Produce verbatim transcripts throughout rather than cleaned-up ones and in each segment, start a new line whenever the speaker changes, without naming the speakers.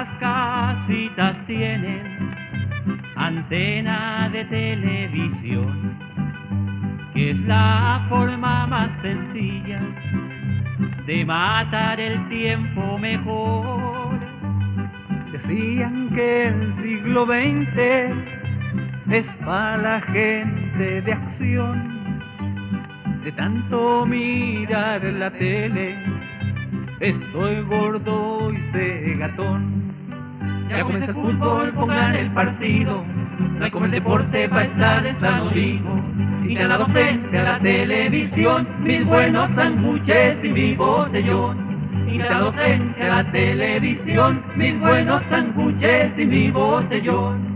Pocas casitas tienen antena de televisión, que es la forma más sencilla de matar el tiempo mejor.
Decían que el siglo veinte es para la gente de acción. De tanto mirar la tele, estoy gordo y cegatón.
Ya comienza el fútbol, pongan el partido, no hay como el deporte para estar en sano vivo. Instalado frente a la televisión, mis buenos sándwiches y mi botellón. Instalado frente a la televisión, mis buenos sándwiches y mi botellón.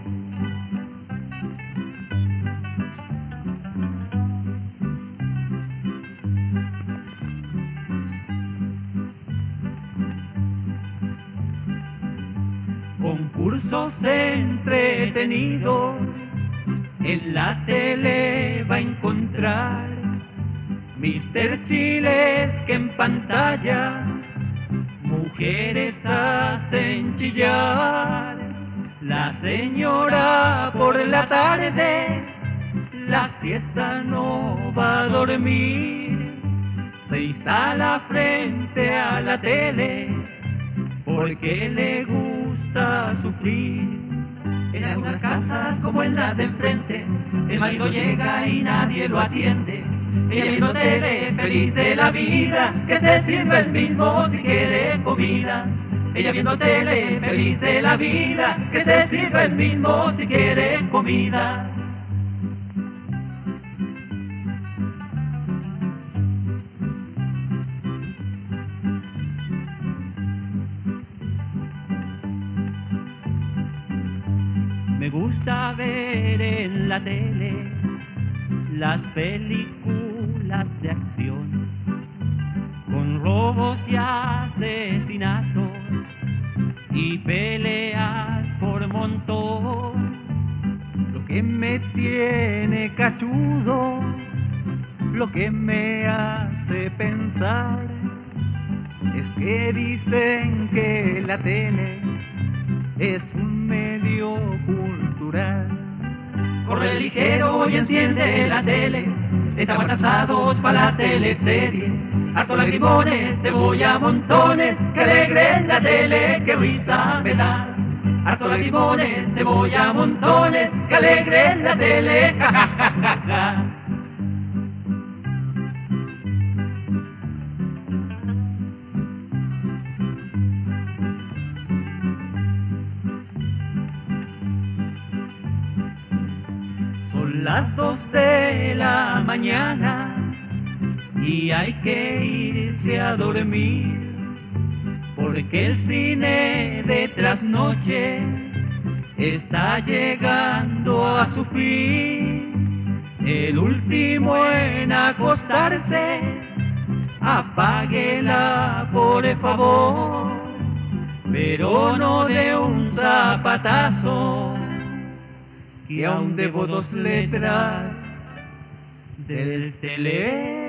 Concursos entretenidos en la tele va a encontrar. Mister Chiles que en pantalla mujeres hacen chillar. La señora por la tarde la siesta no va a dormir. Se instala frente a la tele porque le gusta sufrir. En algunas casas como en las de enfrente, el marido llega y nadie lo atiende. Ella viendo tele, feliz de la vida, que se sirve el mismo si quiere comida. Ella viendo tele, feliz de la vida, que se sirve el mismo si quiere comida. Me gusta ver en la tele las películas de acción, con robos y asesinatos y peleas por montón.
Lo que me tiene cachudo, lo que me hace pensar, es que dicen que la tele es un medio cultural.
Corre ligero y enciende la tele, estamos atrasados para la teleserie. Harto lagrimones, cebolla montones, que alegre es la tele, que risa me da. Harto lagrimones, cebolla montones, que alegre es la tele, ja ja ja ja ja. Son las dos de la mañana y hay que irse a dormir, porque el cine de trasnoche está llegando a su fin. El último en acostarse, apáguela por favor, pero no de un zapatazo, que aún debo dos letras del teléfono.